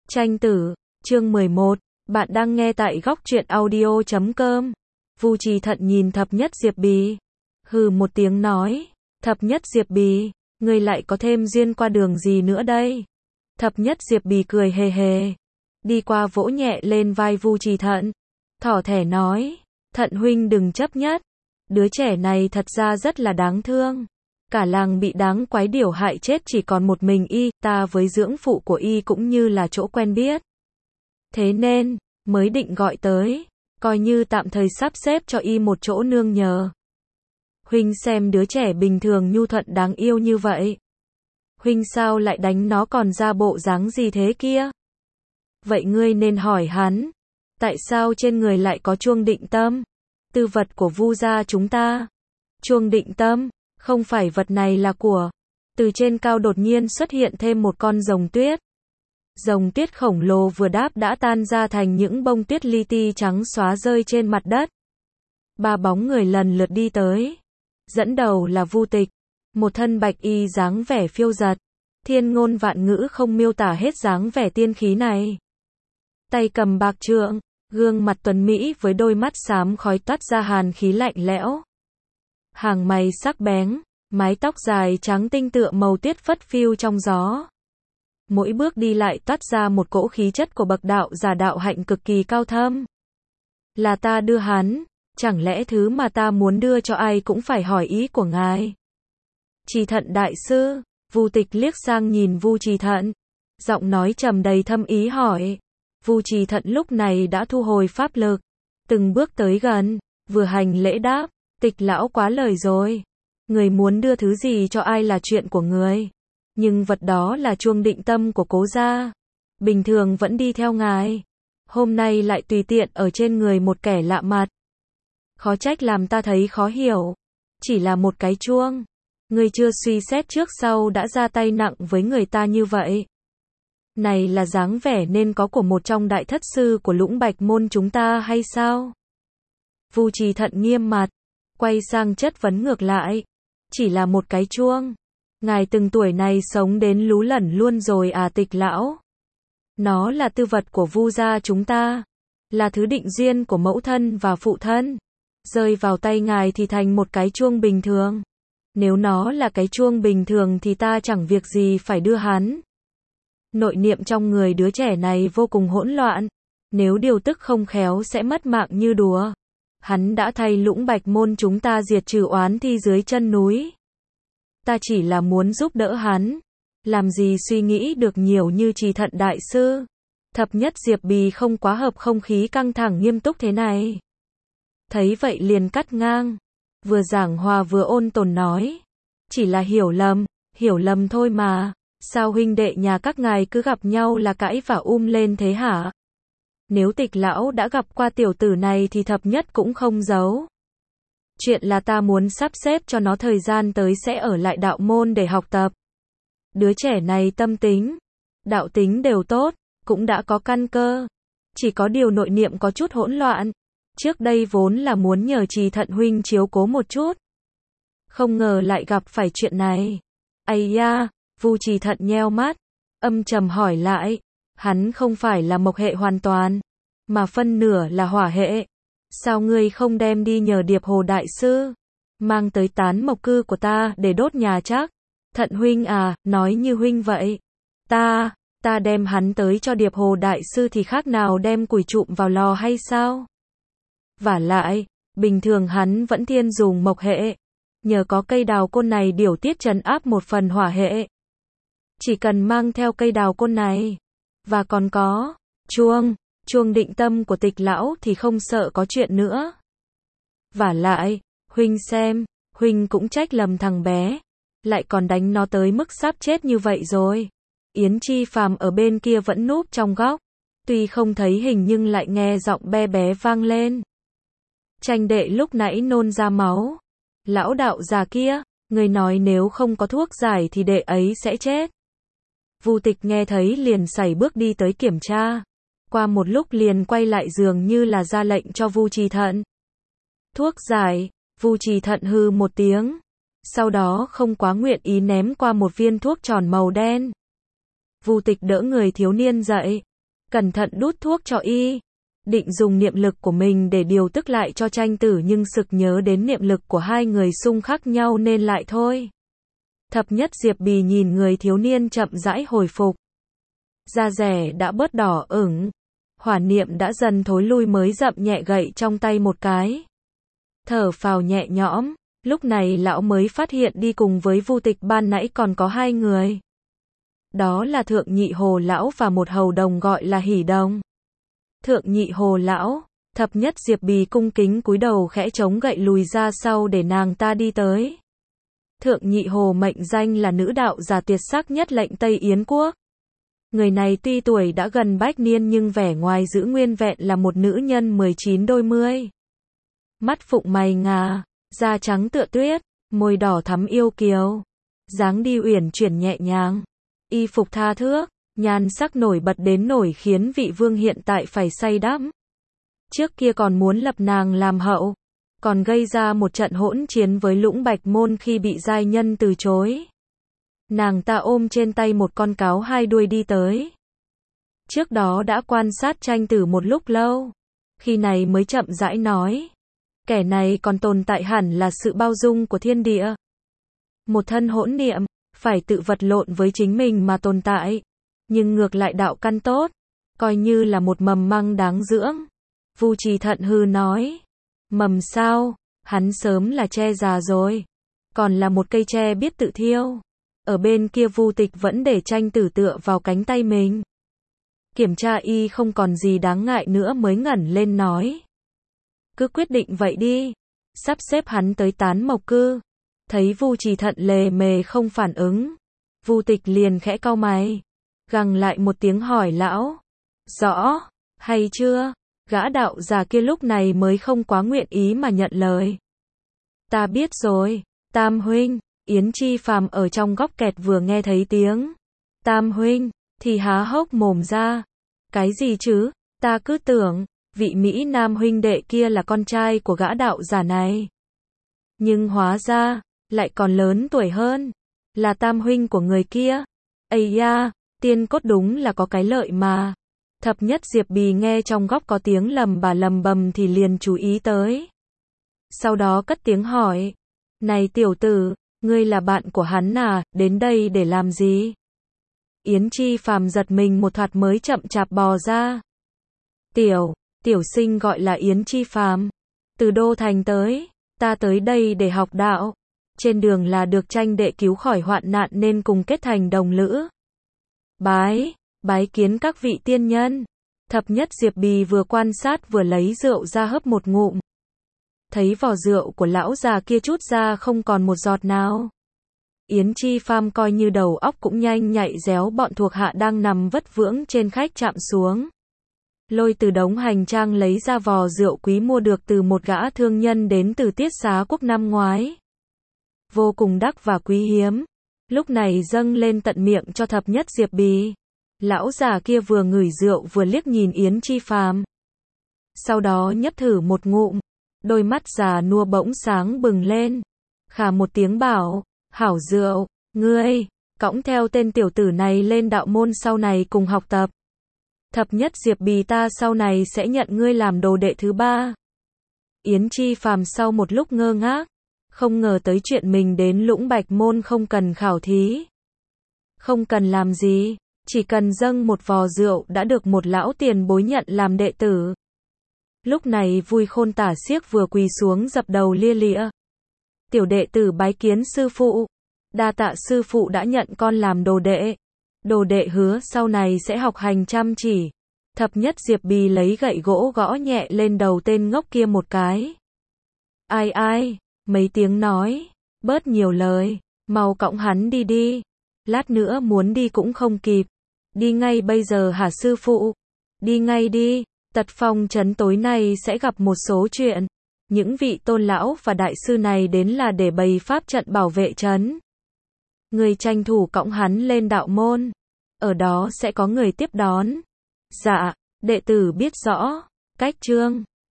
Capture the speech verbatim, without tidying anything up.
Tranh tử, chương mười một, bạn đang nghe tại góc truyện audio chấm com. Vu Trì Thận nhìn Thập Nhất Diệp Bì, hừ một tiếng nói, Thập Nhất Diệp Bì, ngươi lại có thêm duyên qua đường gì nữa đây? Thập Nhất Diệp Bì cười hề hề, đi qua vỗ nhẹ lên vai Vu Trì Thận, thỏ thẻ nói, Thận huynh đừng chấp nhất, đứa trẻ này thật ra rất là đáng thương. Cả làng bị đáng quái điểu hại chết chỉ còn một mình y, ta với dưỡng phụ của y cũng như là chỗ quen biết. Thế nên, mới định gọi tới, coi như tạm thời sắp xếp cho y một chỗ nương nhờ. Huynh xem đứa trẻ bình thường nhu thuận đáng yêu như vậy. Huynh sao lại đánh nó còn ra bộ dáng gì thế kia? Vậy ngươi nên hỏi hắn, tại sao trên người lại có chuông định tâm? Tư vật của Vu gia chúng ta. Chuông định tâm? Không phải vật này là của. Từ trên cao đột nhiên xuất hiện thêm một con rồng tuyết. Rồng tuyết khổng lồ vừa đáp đã tan ra thành những bông tuyết li ti trắng xóa rơi trên mặt đất. Ba bóng người lần lượt đi tới. Dẫn đầu là Vu Tịch, một thân bạch y dáng vẻ phiêu dật. Thiên ngôn vạn ngữ không miêu tả hết dáng vẻ tiên khí này. Tay cầm bạc trượng, gương mặt tuấn mỹ với đôi mắt xám khói toát ra hàn khí lạnh lẽo. Hàng mày sắc bén, mái tóc dài trắng tinh tựa màu tuyết phất phiu trong gió. Mỗi bước đi lại toát ra một cỗ khí chất của bậc đạo giả đạo hạnh cực kỳ cao thâm. Là ta đưa hắn, chẳng lẽ thứ mà ta muốn đưa cho ai cũng phải hỏi ý của ngài? Trì Thận đại sư, Vu Tịch liếc sang nhìn Vu Trì Thận, giọng nói trầm đầy thâm ý hỏi. Vu Trì Thận lúc này đã thu hồi pháp lực, từng bước tới gần, vừa hành lễ đáp. Tịch lão quá lời rồi. Người muốn đưa thứ gì cho ai là chuyện của người. Nhưng vật đó là chuông định tâm của cố gia. Bình thường vẫn đi theo ngài. Hôm nay lại tùy tiện ở trên người một kẻ lạ mặt. Khó trách làm ta thấy khó hiểu. Chỉ là một cái chuông. Người chưa suy xét trước sau đã ra tay nặng với người ta như vậy. Này là dáng vẻ nên có của một trong đại thất sư của Lũng Bạch môn chúng ta hay sao? Vu Trì Thận nghiêm mặt, quay sang chất vấn ngược lại. Chỉ là một cái chuông. Ngài từng tuổi này sống đến lú lẫn luôn rồi à Tịch lão? Nó là tư vật của Vu gia chúng ta. Là thứ định duyên của mẫu thân và phụ thân. Rơi vào tay ngài thì thành một cái chuông bình thường. Nếu nó là cái chuông bình thường thì ta chẳng việc gì phải đưa hắn. Nội niệm trong người đứa trẻ này vô cùng hỗn loạn. Nếu điều tức không khéo sẽ mất mạng như đùa. Hắn đã thay Lũng Bạch môn chúng ta diệt trừ oán thi dưới chân núi. Ta chỉ là muốn giúp đỡ hắn. Làm gì suy nghĩ được nhiều như Trì Thận đại sư. Thập Nhất Diệp Bì không quá hợp không khí căng thẳng nghiêm túc thế này. Thấy vậy liền cắt ngang. Vừa giảng hòa vừa ôn tồn nói. Chỉ là hiểu lầm, hiểu lầm thôi mà. Sao huynh đệ nhà các ngài cứ gặp nhau là cãi và um lên thế hả? Nếu Tịch lão đã gặp qua tiểu tử này thì Thập Nhất cũng không giấu. Chuyện là ta muốn sắp xếp cho nó thời gian tới sẽ ở lại đạo môn để học tập. Đứa trẻ này tâm tính, đạo tính đều tốt, cũng đã có căn cơ. Chỉ có điều nội niệm có chút hỗn loạn. Trước đây vốn là muốn nhờ Trì Thận huynh chiếu cố một chút. Không ngờ lại gặp phải chuyện này. Ây da, Vu Trì Thận nheo mắt, âm trầm hỏi lại. Hắn không phải là mộc hệ hoàn toàn, mà phân nửa là hỏa hệ. Sao ngươi không đem đi nhờ Điệp Hồ đại sư, mang tới tán mộc cư của ta để đốt nhà chắc? Thận huynh à, nói như huynh vậy. Ta, ta đem hắn tới cho Điệp Hồ đại sư thì khác nào đem củi trụm vào lò hay sao? Vả lại, bình thường hắn vẫn thiên dùng mộc hệ. Nhờ có cây đào côn này điều tiết trấn áp một phần hỏa hệ. Chỉ cần mang theo cây đào côn này. Và còn có, chuông, chuông định tâm của Tịch lão thì không sợ có chuyện nữa. Vả lại, huynh xem, huynh cũng trách lầm thằng bé. Lại còn đánh nó tới mức sắp chết như vậy rồi. Yến Chi Phàm ở bên kia vẫn núp trong góc. Tuy không thấy hình nhưng lại nghe giọng be bé vang lên. Tranh đệ lúc nãy nôn ra máu. Lão đạo già kia, người nói nếu không có thuốc giải thì đệ ấy sẽ chết. Vu Tịch nghe thấy liền sải bước đi tới kiểm tra. Qua một lúc liền quay lại dường như là ra lệnh cho Vu Trì Thận. Thuốc giải, Vu Trì Thận hư một tiếng. Sau đó không quá nguyện ý ném qua một viên thuốc tròn màu đen. Vu Tịch đỡ người thiếu niên dậy, cẩn thận đút thuốc cho y. Định dùng niệm lực của mình để điều tức lại cho tranh tử nhưng sực nhớ đến niệm lực của hai người xung khắc nhau nên lại thôi. Thập nhất Diệp Bì nhìn người thiếu niên chậm rãi hồi phục. Da rẻ đã bớt đỏ ửng. Hỏa niệm đã dần thối lui mới dậm nhẹ gậy trong tay một cái. Thở phào nhẹ nhõm, lúc này lão mới phát hiện đi cùng với Vu Tịch ban nãy còn có hai người. Đó là Thượng Nhị Hồ lão và một hầu đồng gọi là Hỉ Đồng. Thượng Nhị Hồ lão, thập nhất Diệp Bì cung kính cúi đầu khẽ chống gậy lùi ra sau để nàng ta đi tới. Thượng Nhị Hồ mệnh danh là nữ đạo giả tuyệt sắc nhất lệnh Tây Yến quốc. Người này tuy tuổi đã gần bách niên nhưng vẻ ngoài giữ nguyên vẹn là một nữ nhân mười chín đôi mươi. Mắt phụng mày ngà, da trắng tựa tuyết, môi đỏ thắm yêu kiều. Dáng đi uyển chuyển nhẹ nhàng, y phục tha thước, nhan sắc nổi bật đến nổi khiến vị vương hiện tại phải say đắm. Trước kia còn muốn lập nàng làm hậu, còn gây ra một trận hỗn chiến với Lũng Bạch Môn khi bị giai nhân từ chối. Nàng ta ôm trên tay một con cáo hai đuôi đi tới. Trước đó đã quan sát tranh tử một lúc lâu, khi này mới chậm rãi nói. Kẻ này còn tồn tại hẳn là sự bao dung của thiên địa. Một thân hỗn niệm, phải tự vật lộn với chính mình mà tồn tại. Nhưng ngược lại đạo căn tốt, coi như là một mầm măng đáng dưỡng. Vu Trì Thận hư nói. Mầm sao, hắn sớm là tre già rồi. Còn là một cây tre biết tự thiêu. Ở bên kia Vu Tịch vẫn để tranh tử tựa vào cánh tay mình. Kiểm tra y không còn gì đáng ngại nữa mới ngẩng lên nói. Cứ quyết định vậy đi. Sắp xếp hắn tới Tán Mộc Cư. Thấy Vu Trì Thận lề mề không phản ứng. Vu Tịch liền khẽ cau mày. Gằng lại một tiếng hỏi lão. Rõ, hay chưa? Gã đạo già kia lúc này mới không quá nguyện ý mà nhận lời. Ta biết rồi, Tam huynh. Yến Chi Phàm ở trong góc kẹt vừa nghe thấy tiếng Tam huynh, thì há hốc mồm ra. Cái gì chứ? Ta cứ tưởng, vị Mỹ Nam huynh đệ kia là con trai của gã đạo giả này. Nhưng hóa ra, lại còn lớn tuổi hơn. Là Tam huynh của người kia. Ây da, tiên cốt đúng là có cái lợi mà. Thập nhất Diệp Bì nghe trong góc có tiếng lầm bà lầm bầm thì liền chú ý tới. Sau đó cất tiếng hỏi. Này tiểu tử, ngươi là bạn của hắn à, đến đây để làm gì? Yến Chi Phàm giật mình một thoạt mới chậm chạp bò ra. Tiểu, tiểu sinh gọi là Yến Chi Phàm. Từ Đô Thành tới, ta tới đây để học đạo. Trên đường là được tranh đệ cứu khỏi hoạn nạn nên cùng kết thành đồng lữ. Bái, bái kiến các vị tiên nhân. Thập nhất Diệp Bì vừa quan sát vừa lấy rượu ra hớp một ngụm. Thấy vò rượu của lão già kia chút ra không còn một giọt nào. Yến Chi Phàm coi như đầu óc cũng nhanh nhạy réo bọn thuộc hạ đang nằm vất vưởng trên khách chạm xuống. Lôi từ đống hành trang lấy ra vò rượu quý mua được từ một gã thương nhân đến từ Tiết Xá Quốc năm ngoái. Vô cùng đắt và quý hiếm. Lúc này dâng lên tận miệng cho thập nhất Diệp Bì. Lão già kia vừa ngửi rượu vừa liếc nhìn Yến Chi Phàm. Sau đó nhấp thử một ngụm. Đôi mắt già nua bỗng sáng bừng lên. Khà một tiếng bảo, hảo rượu, ngươi, cõng theo tên tiểu tử này lên đạo môn sau này cùng học tập. Thập nhất Diệp Bì ta sau này sẽ nhận ngươi làm đồ đệ thứ ba. Yến Chi Phàm sau một lúc ngơ ngác, không ngờ tới chuyện mình đến Lũng Bạch Môn không cần khảo thí. Không cần làm gì, chỉ cần dâng một vò rượu đã được một lão tiền bối nhận làm đệ tử. Lúc này Vui Khôn Tả Xiếc vừa quỳ xuống dập đầu lia lịa. Tiểu đệ tử bái kiến sư phụ. Đa tạ sư phụ đã nhận con làm đồ đệ. Đồ đệ hứa sau này sẽ học hành chăm chỉ. Thập nhất Diệp Bì lấy gậy gỗ gõ nhẹ lên đầu tên ngốc kia một cái. Ai ai, mấy tiếng nói, bớt nhiều lời, mau cõng hắn đi đi. Lát nữa muốn đi cũng không kịp. Đi ngay bây giờ hả sư phụ? Đi ngay đi. Tật Phong trấn tối nay sẽ gặp một số chuyện. Những vị tôn lão và đại sư này đến là để bày pháp trận bảo vệ trấn. Người tranh thủ cõng hắn lên đạo môn. Ở đó sẽ có người tiếp đón. Dạ, đệ tử biết rõ. Cách chương